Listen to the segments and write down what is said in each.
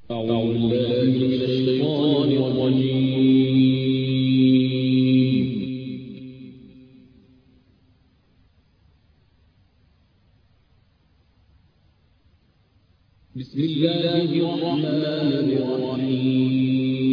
أعوذ بالله من الشيطان الرجيم. بسم الله الرحمن الرحيم.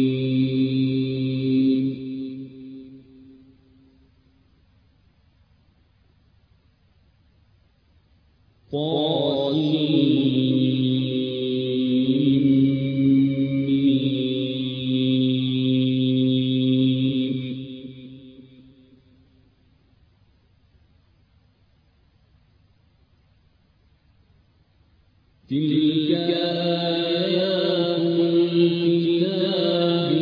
تلك آيات الكتاب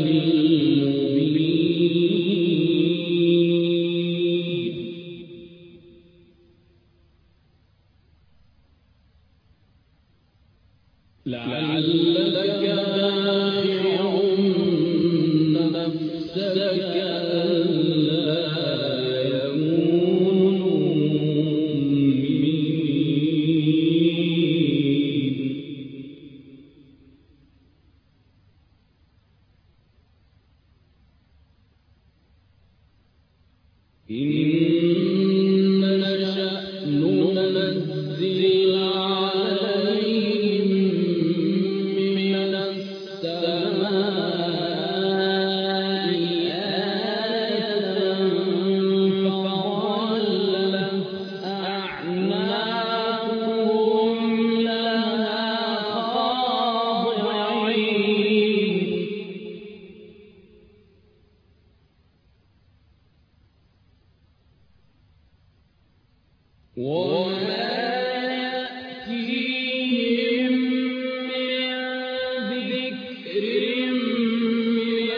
المبين. لعلك باخع نفسك ألا يكونوا إن نشأ ننزل عليهم من السماء آية فظلت أعناقهم لها خاضعين. وما يأتيهم من ذكر من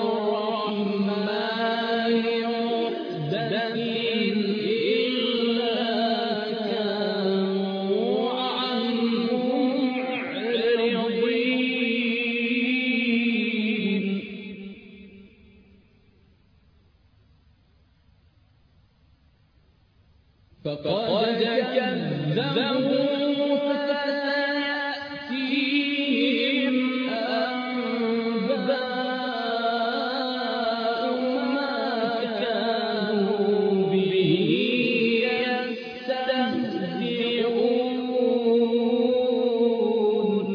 الرحمن محدث إلا كانوا عنه معرضين. فقد كذبوا فسيأتيهم أنباء ما كانوا به يستهزئون.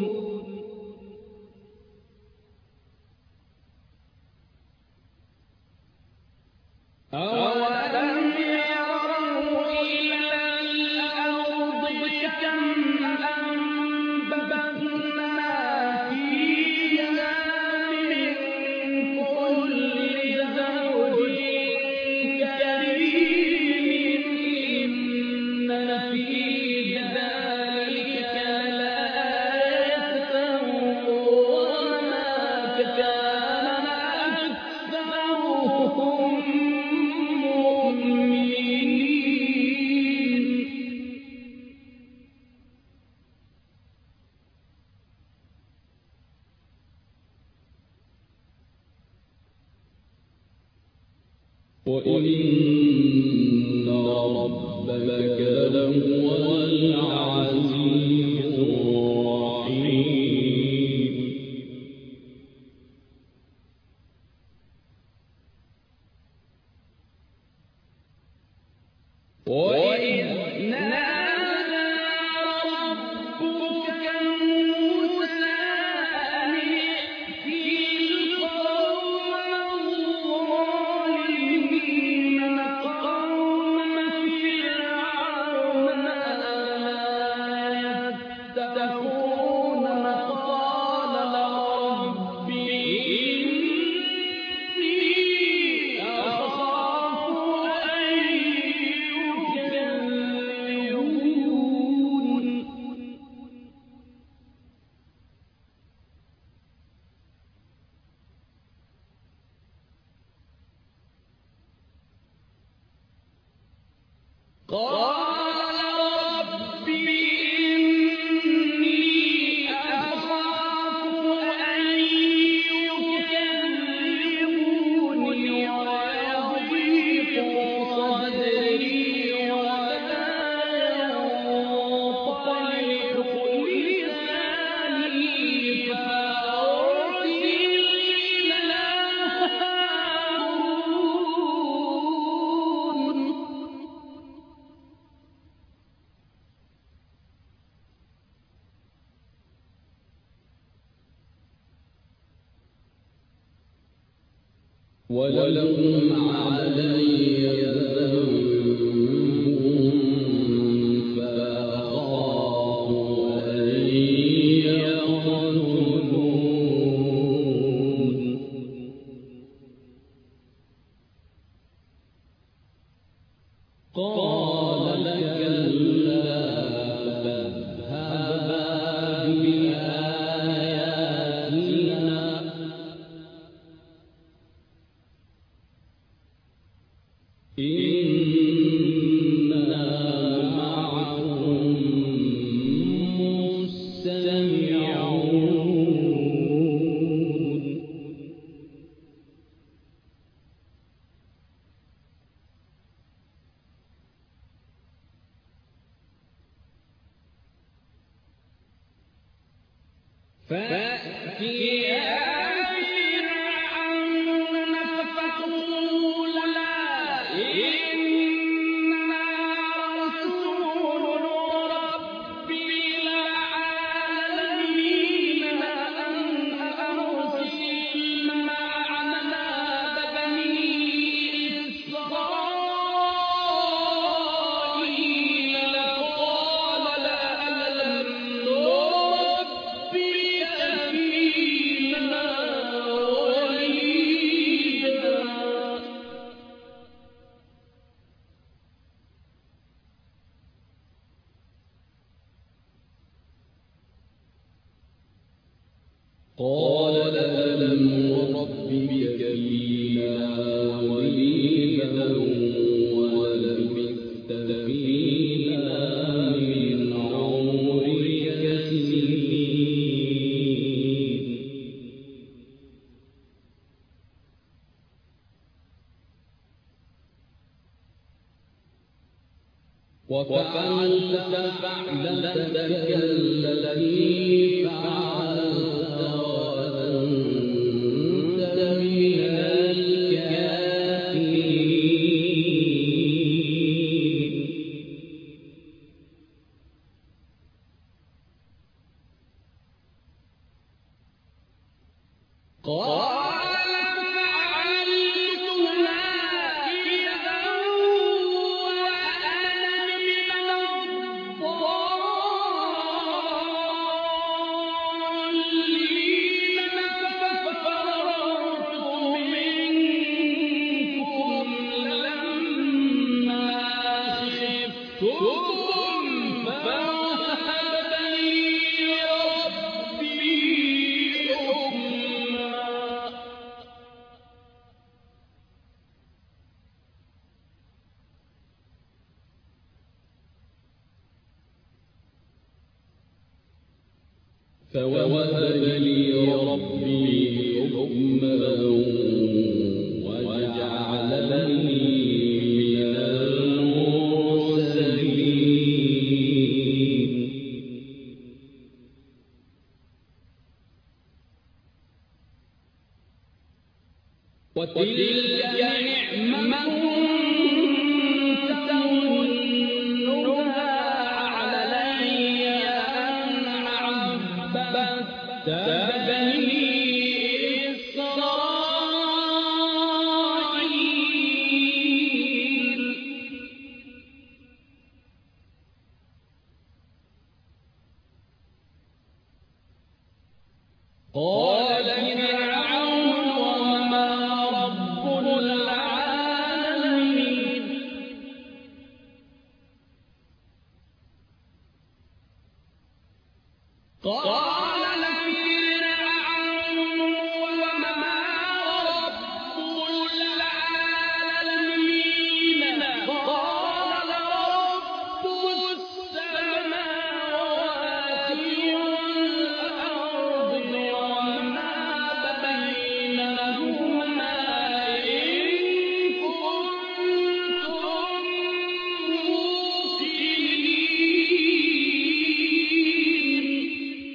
أولم يروا إلى الأرض كم أنبتنا فيها من كل زوج كريم إن في ذلك لآية وما كان أكثرهم مؤمنين. وإن ربك لهو العزيز الرحيم. وإذ نادى ربك موسى أن ائت القوم الظالمين قوم فرعون ألا يتقون. قال رب إني أخاف أن يكذبون. قال رب إني أخاف أن يكذبون ويضيق صدري ولا ينطلق لساني ولكم علي ذنب فأخاف أن يقتلون قال كلا فاذهبا بآياتنا إنا معكم مستمعون فأتيا فرعون فقولا إنا رسول رب العالمين أن أرسل معنا بني إسرائيل قال ألم نربك فينا وليدا قال ألم نربك فينا وليدا ولبثت فينا من عمرك سنين وفعلت فعلتك التي فعلت وأنت من الكافرين قال فعلتها إذا وأنا من الضالين ففررت منكم لما خفتكم فوهب لي ربي حكما فوهب لي ربي حكما وجعلني من المرسلين وتلك نعمة تمنها علي أن عبدت بني إسرائيل قال فرعون وما رب العالمين قال فرعون وما رب العالمين قال رب السماوات والأرض وما بينهما إن كنتم موقنين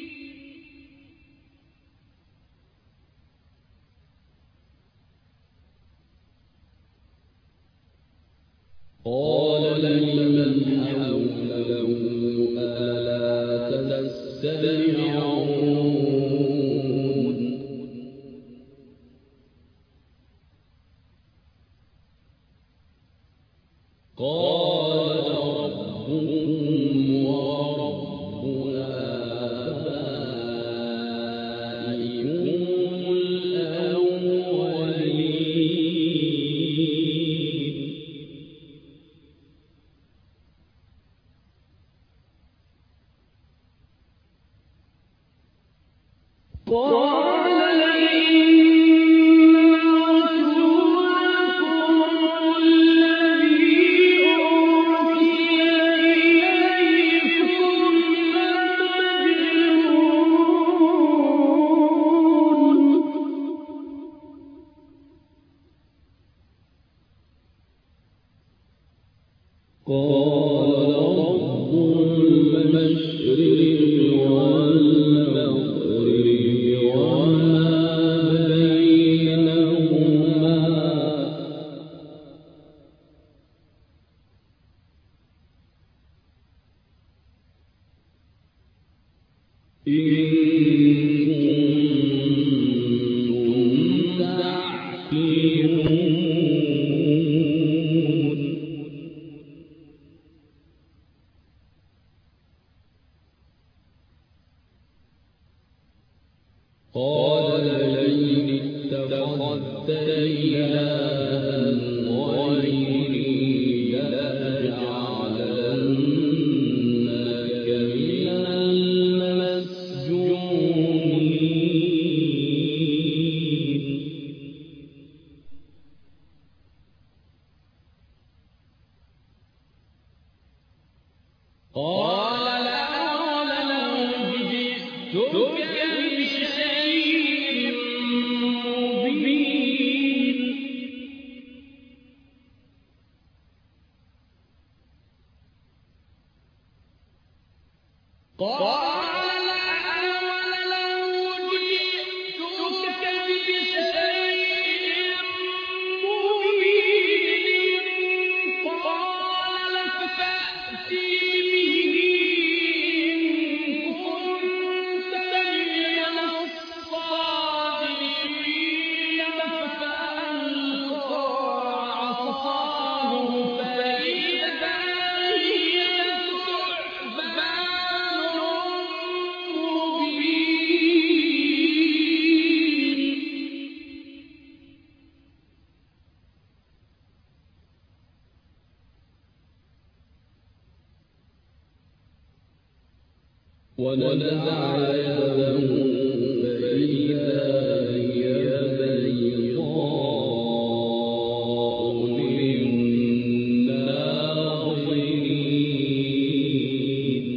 قال لمن حوله ألا تستمعون ونزع يده فإذا هي بيضاء للناظرين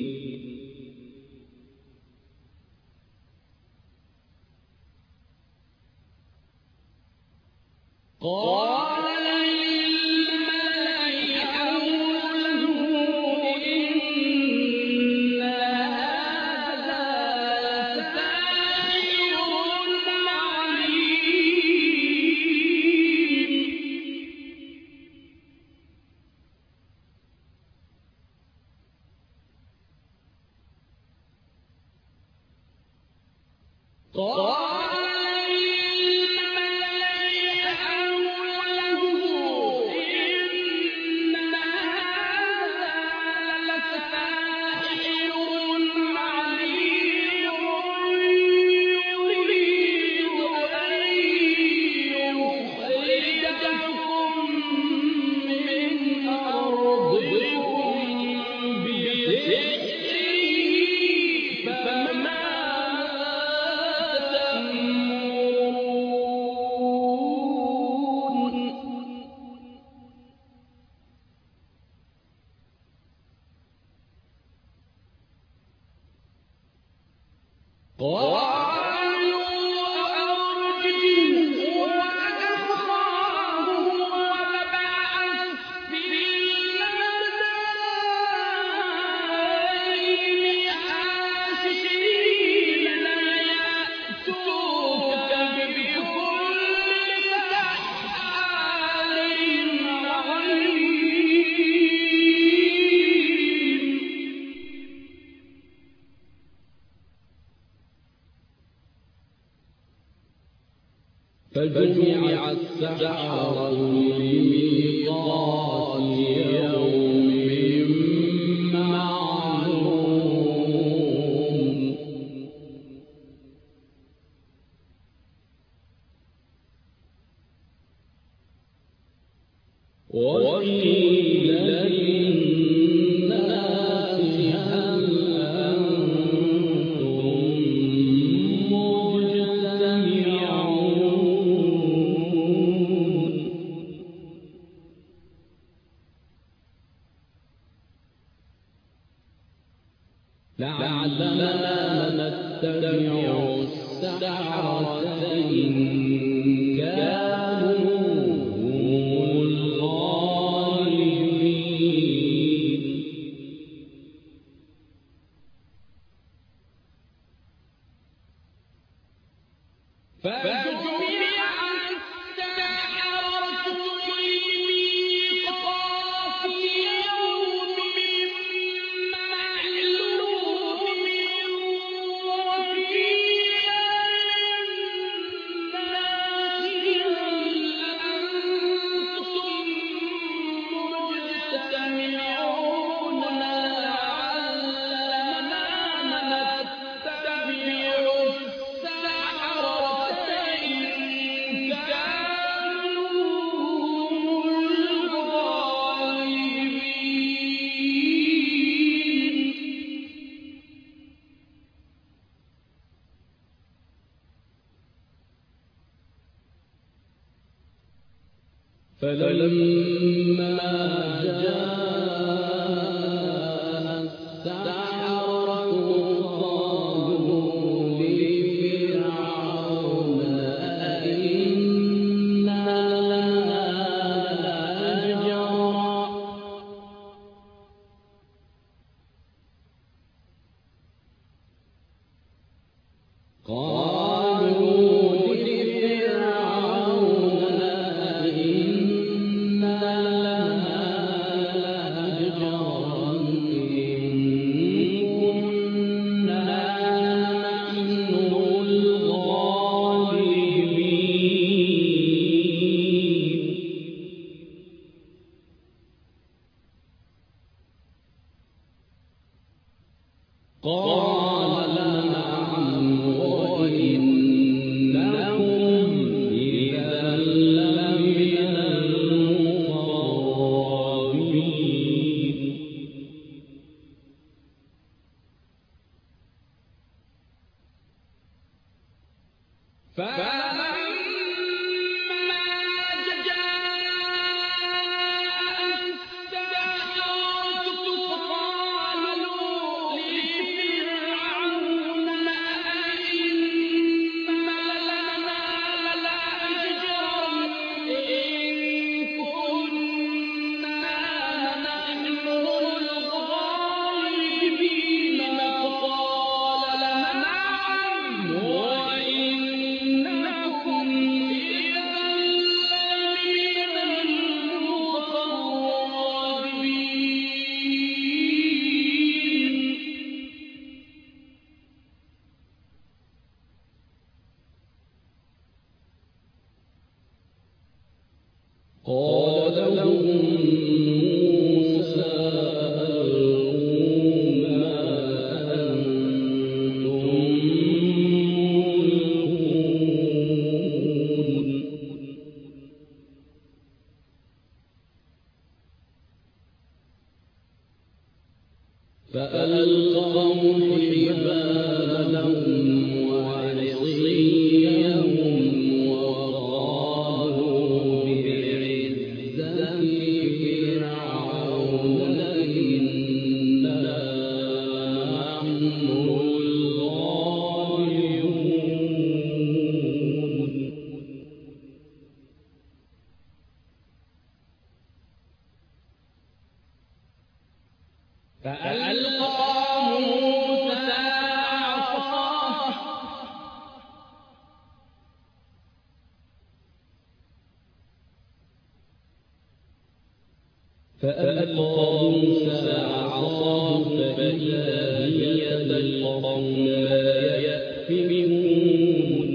فجمع السحرة لميقات يوم معلوم وقيل للناس هل أنتم مجرمون لعلنا نتبع السحرة إن كانوا هم الغالبين. فلما جاء السحرة قالوا لفرعون أئن لنا لأجرا قال نعم وإنكم إذا لمن المقربين. قال لهم موسى ألقوا ما أنتم ملقون. فألقوا حبالهم وعصيهم وقالوا بعزة فرعون إنا نحن الغالبون. فألقى موسى عصاه فإذا هي تلقف ما يأفكون.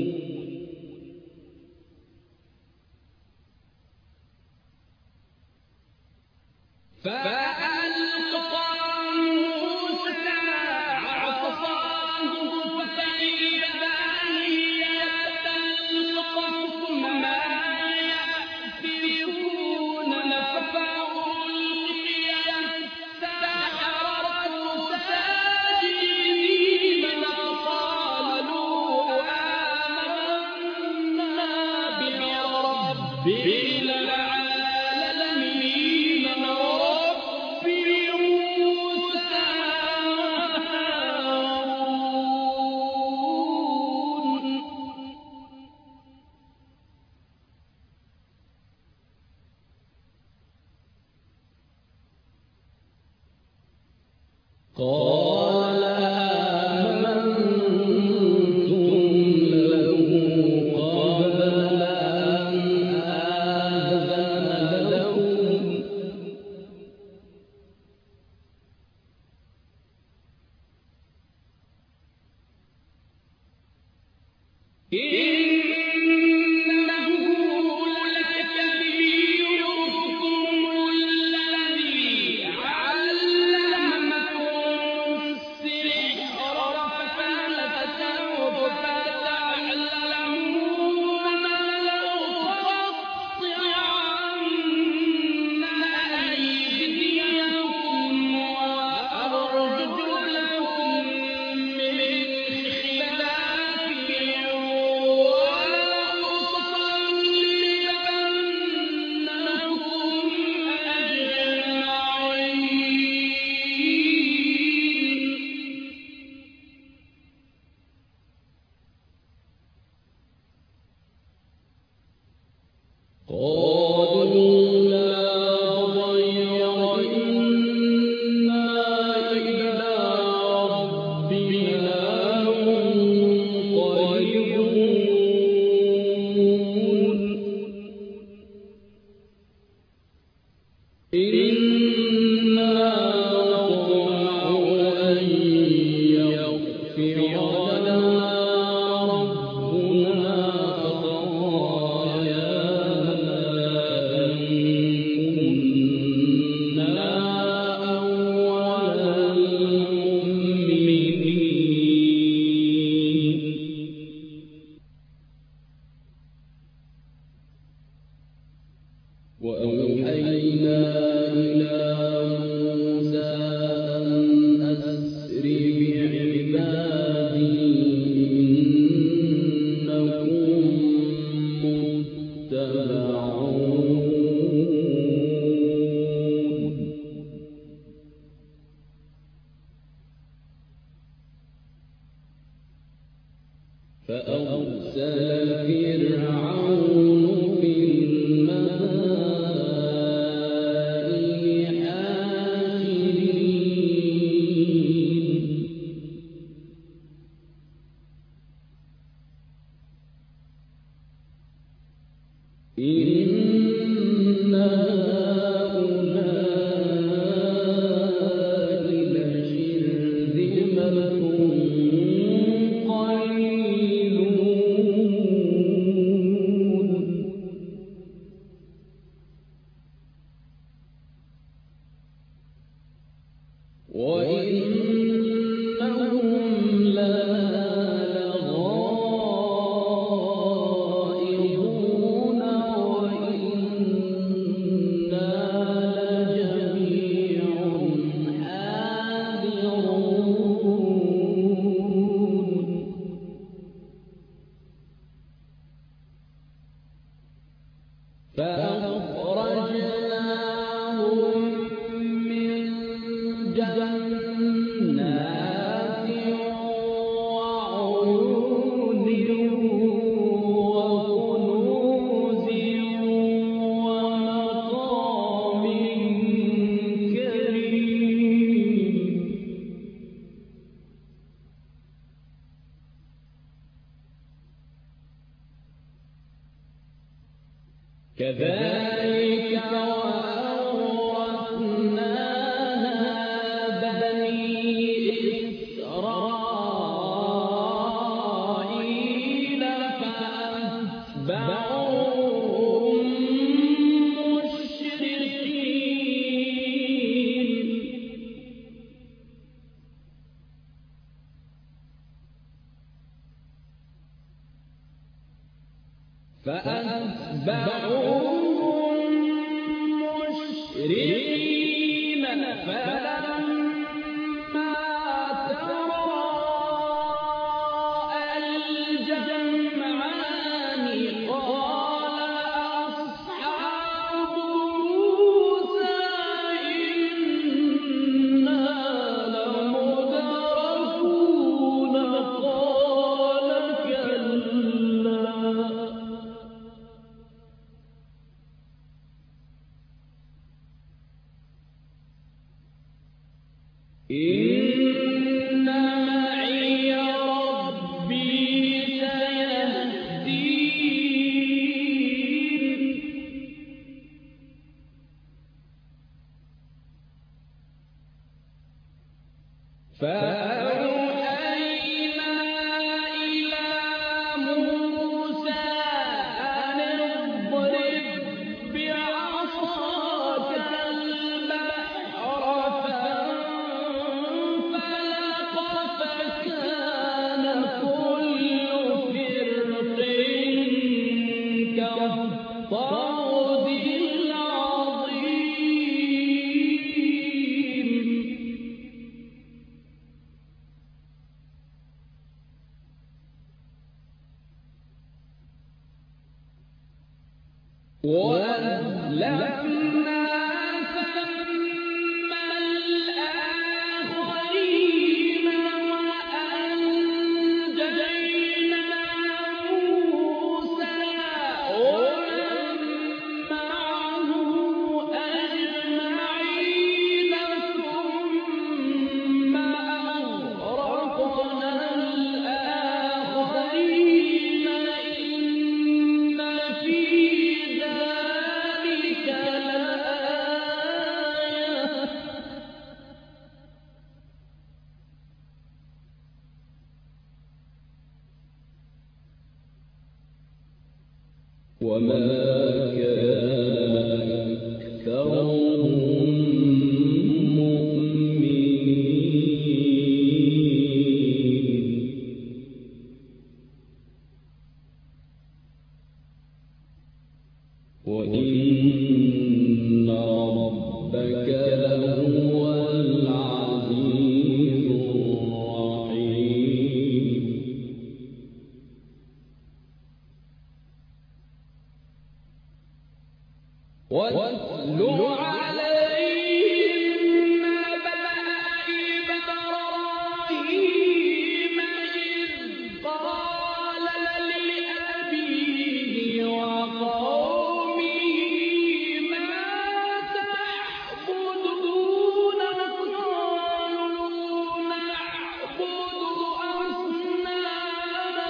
قال آمنتم له قبل أن آذن لكم وأوحينا إلى موسى أن أسر بعبادي إنكم متبعون فأرسل فرعون في المدائن حاشرين إن هؤلاء لشرذمة وإنهم لنا لغائظون وإنا لجميع حاذرون فأخرجناهم من جنات وعيون وكنوز ومقام كريم كذلك وأورثناها بني إسرائيل فأتبعوهم مشرقين فلما تراءى الجمعان قال أصحاب موسى إنا لمدركون قال كلا إن معي ربي سيهدين فأوحينا إلى موسى أن اضرب بعصاك البحر فانفلق فكان كل فرق كالطود العظيم وأهلكنا ثم الآخرين وأنجينا موسى ومن معه أجمعين ثم أغرقنا الآخرين إن في ذلك لآية وما كان أكثرهم مؤمنين وإن ربك لهو العزيز الرحيم واتل عليهم نبأ إبراهيم إذ قال لأبيه وقومه ما تعبدون قالوا نعبد أصناما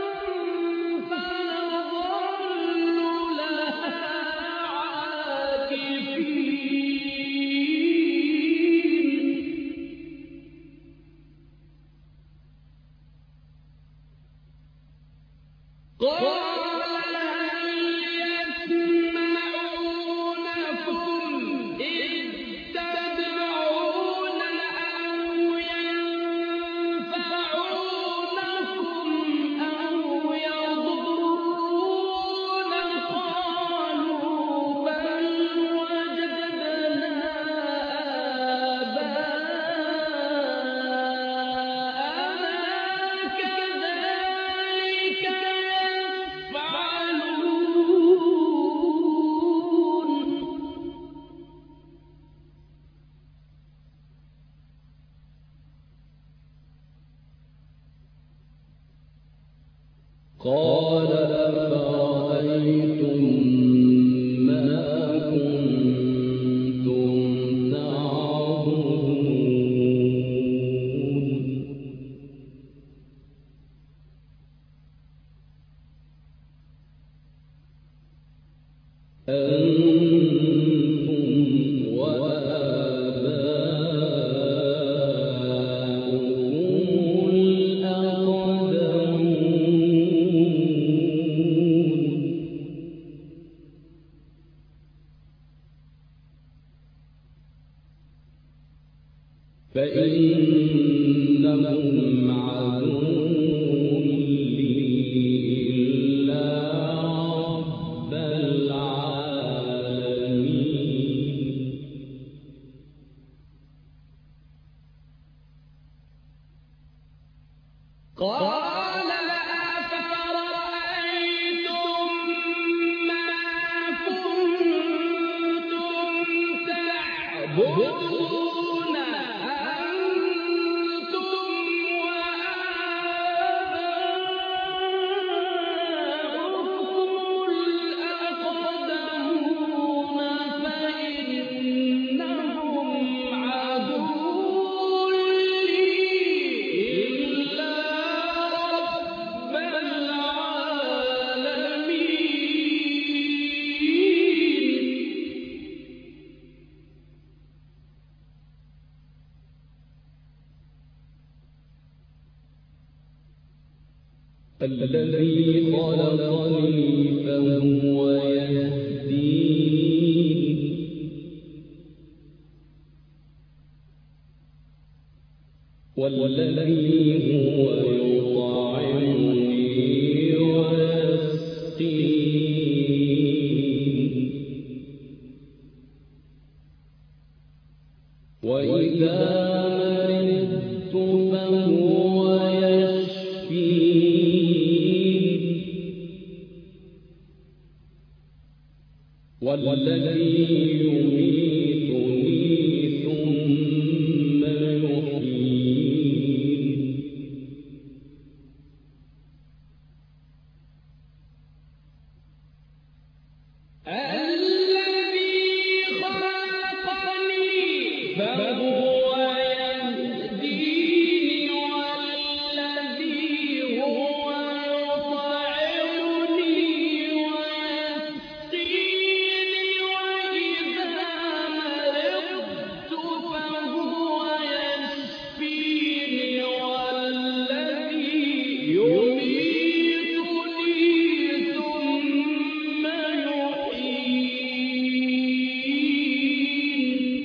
فنظل لها قال هل يسمعونكم إذ تدعون أو ينفعونكم أو يضرون قالوا بل وجدنا آباءنا كذلك يفعلون قال أفرأيتم ما كنتم تعبدون أنتم وآباؤكم الأقدمون فإنهم عدو لي إلا رب العالمين قال أفرأيتم ما كنتم تعبدون أنتم وآباؤكم الأقدمون فإنهم عدو الذي خلقني فهو يهدين والذي هو يطعمني ويسقين وإذا مرضت فهو يشفين والذي يميتني ثم يحيين الذي خلقني فهو يهديني والذي هو يطعمني ويسقيني وإذا مرضت فهو يشفيني والذي يميتني ثم يحيين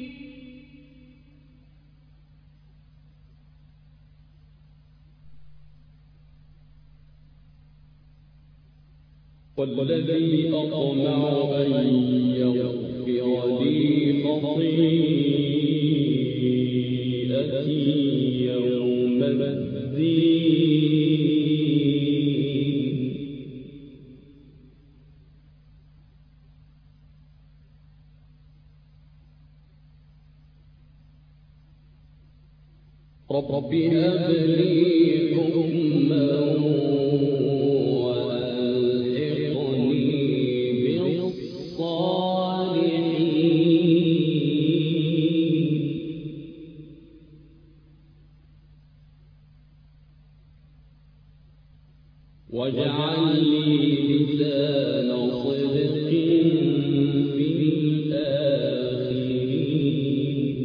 والذي أطمع أن يغفر لي خطيئتي يوم الدين رب هب لي حكما واجعل لي لسان صدق في الآخرين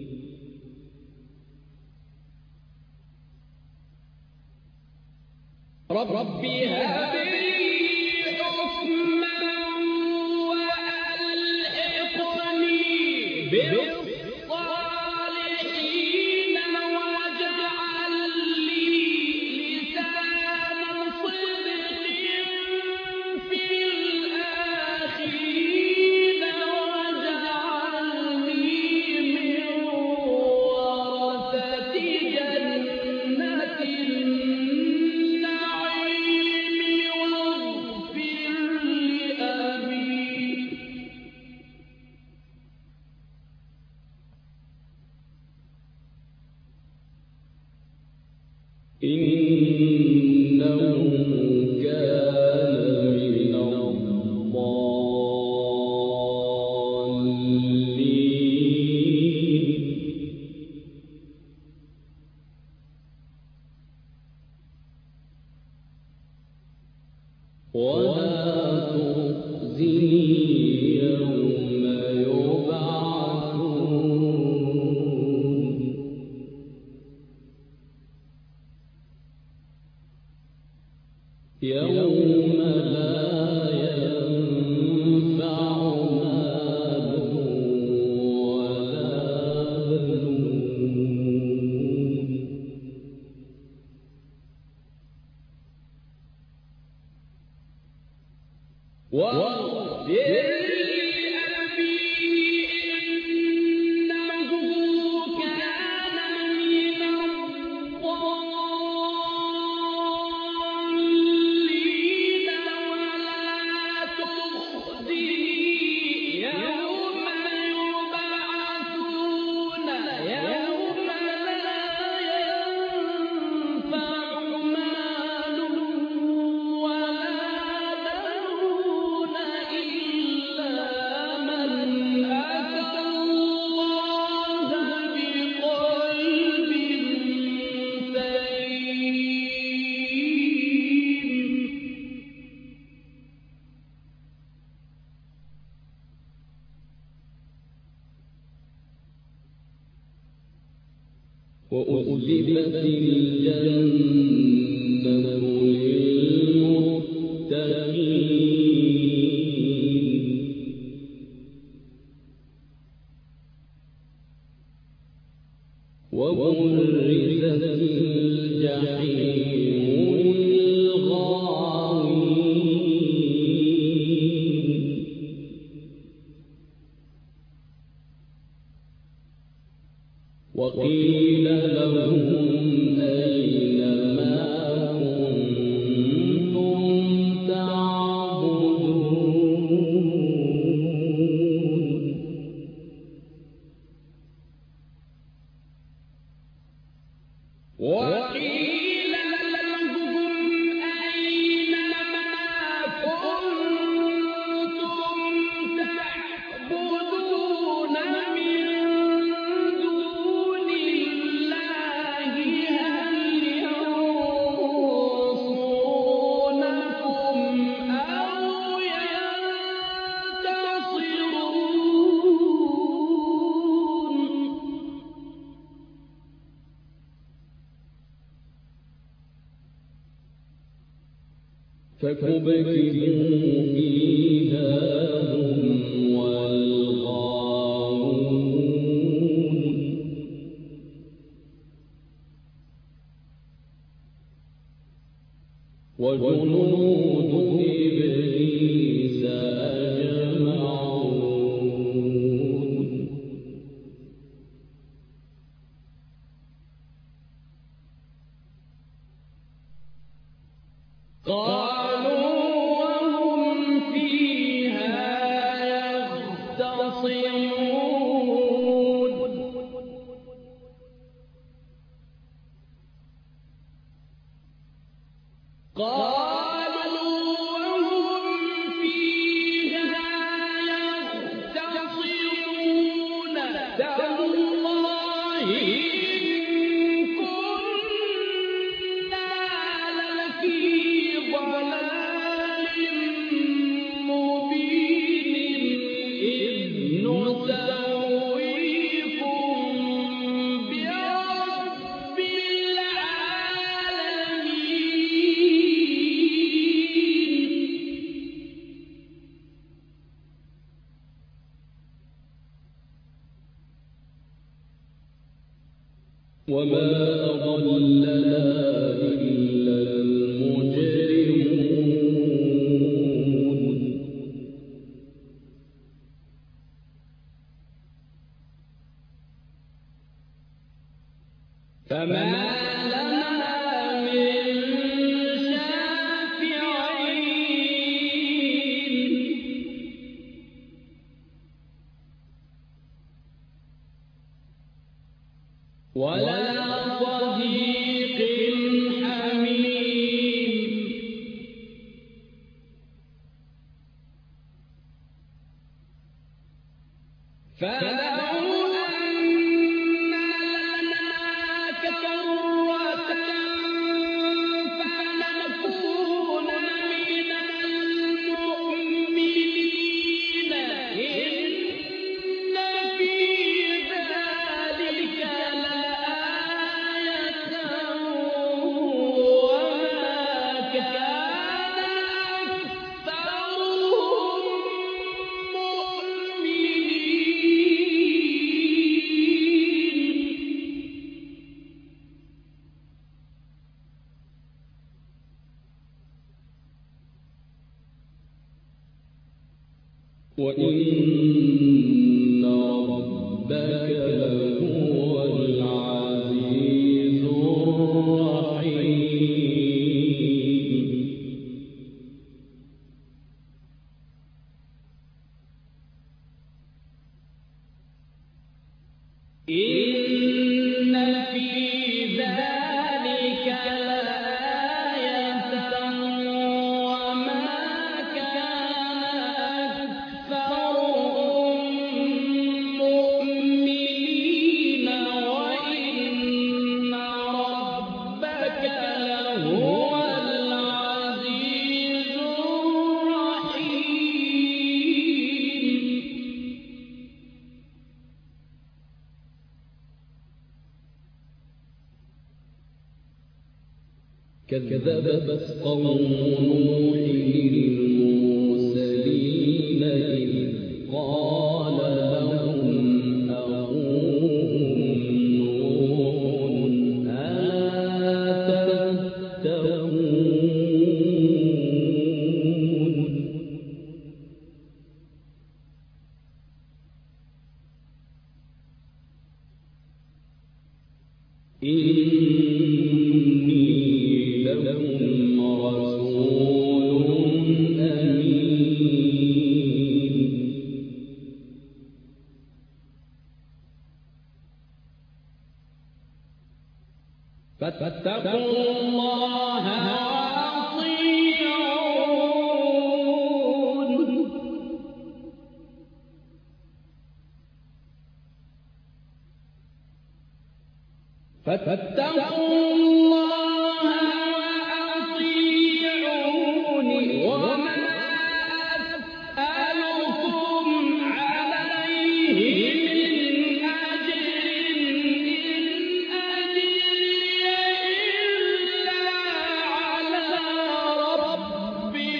رب هب لي حكما وألحقني بالصالحين واجعل لي لسان صدق في الآخرين واجعلني من ورثة جنة النعيم واغفر لأبي إنه كان من الضالين ولا تخزني يوم يبعثون يوم لا ينفع مال ولا بنون واغفر لأبي إنه كان من الضالين ولا تخزني يوم يبعثون يوم لا ينفع مال ولا بنون إلا من أتى الله بقلب سليم وأزلفت الجنة فكبكبوا فيها هم والغاوون وجنود إبليس أجمعون قالوا وهم فيها يختصمون قالوا وهم فيها يختصمون تالله إن كنا لفي ضلال مبين إذ نسويكم برب وما أضلنا إلا المجرمون فما لنا من شافعين ولا صديق حميم فلو أن لنا كرة فنكون من المؤمنين إن في ذلك لآية وما كان أكثرهم مؤمنين وإن ربك لهو العزيز الرحيم إن في ذلك لآية وما كان أكثرهم مؤمنين وإن ربك لهو العزيز الرحيم كذبت قوم نوح المرسلين إذ قال لهم أخوهم نوح ألا تتقون إني لكم رسول أمين فاتقوا الله وأطيعون فاتقوا الله وأطيعوني وما أسألكم عليه من أجر إن أجري إلا على رب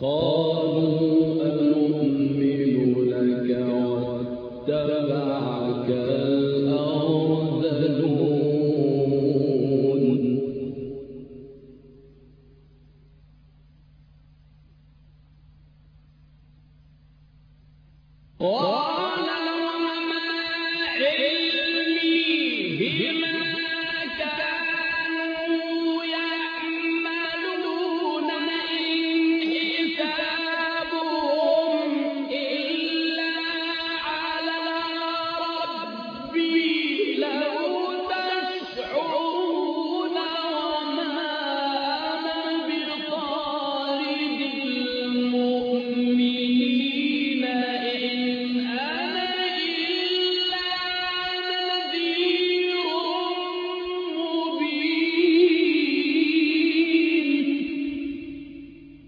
قالوا أنؤمن لك واتبعك الأرذلون قال وما علمي بما كانوا يعملون إن حسابهم إلا على ربي لو تشعرون وما أنا بطارد المؤمنين إن أنا إلا نذير مبين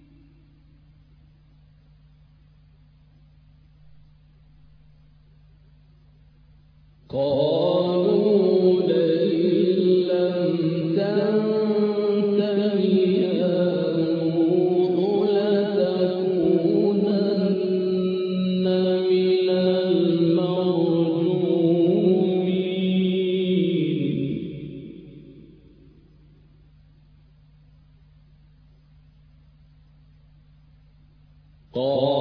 قالوا لئن لم تنته يا نوح لتكونن من المرجومين قال